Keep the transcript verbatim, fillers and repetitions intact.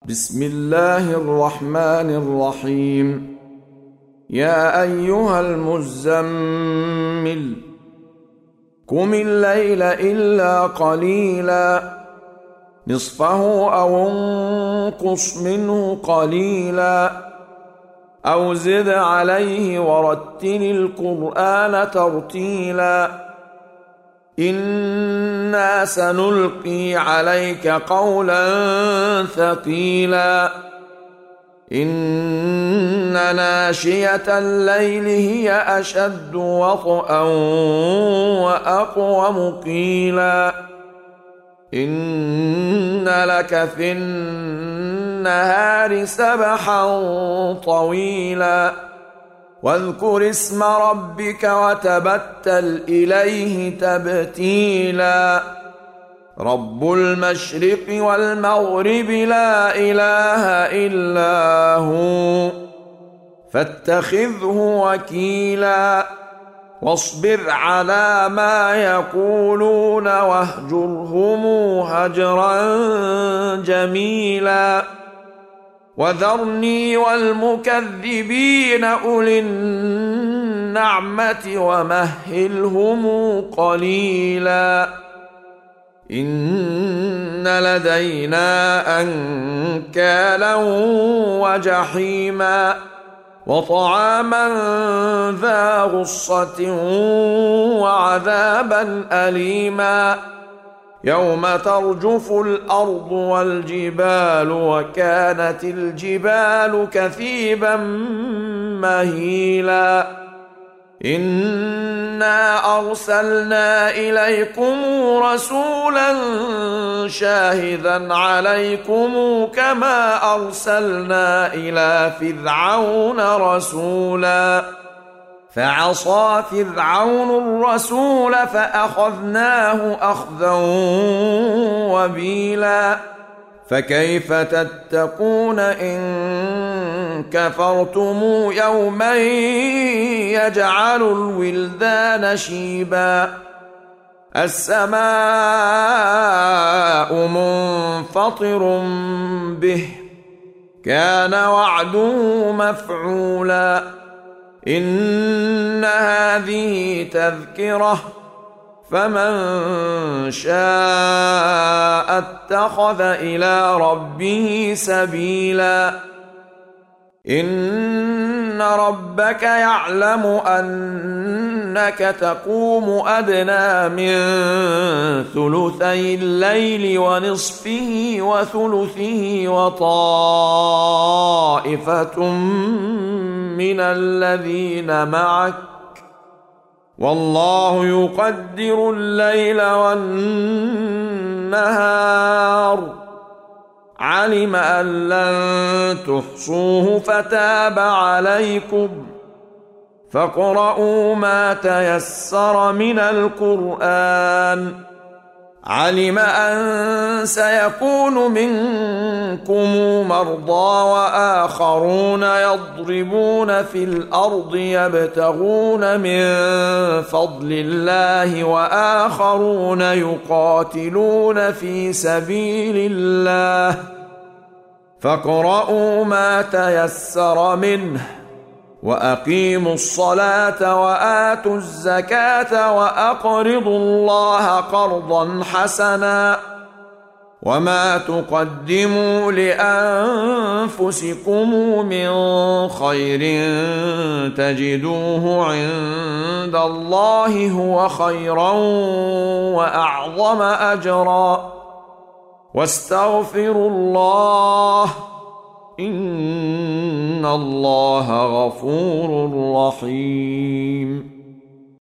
بسم الله الرحمن الرحيم. يا أيها المزمل قم الليل إلا قليلا نصفه أو انقص منه قليلا أو زد عليه ورتل القرآن ترتيلا إنا سنلقي عليك قولا ثقيلا إن ناشئة الليل هي أشد وطئا وأقوم قيلا إن لك في النهار سبحا طويلا واذكر اسم ربك وتبتل إليه تبتيلا رب المشرق والمغرب لا إله إلا هو فاتخذه وكيلا واصبر على ما يقولون واهجرهم هجرا جميلا وذرني والمكذبين أولي النعمة ومهلهم قليلا إن لدينا أنكالا وجحيما وطعاما ذا غصة وعذابا أليما يوم ترجف الأرض والجبال وكانت الجبال كثيبا مهيلا إنا أرسلنا إليكم رسولا شاهدا عليكم كما أرسلنا إلى فرعون رسولا فعصى فرعون الرسول فأخذناه أخذا وبيلا فكيف تتقون إن كفرتم يوما يجعل الولدان شيبا السماء منفطر به كان وعده مفعولا إن هذه تذكرة فمن شاء اتخذ إلى ربه سبيلا إن ربك يعلم أنك تقوم أدنى من ثلثي الليل ونصفه وثلثه وطائفة من الذين معك والله يقدر الليل والنهار علم أن لن تحصوه فتاب عليكم فاقرؤوا ما تيسر من القرآن علم أن سيكون منكم مرضى وآخرون يضربون في الأرض يبتغون من فضل الله وآخرون يقاتلون في سبيل الله فاقرؤوا ما تيسر منه وأقيموا الصلاة وآتوا الزكاة وأقرضوا الله قرضا حسنا وما تقدموا لأنفسكم من خير تجدوه عند الله هو خيرا وأعظم أجرا واستغفروا الله إن الله غفور رحيم.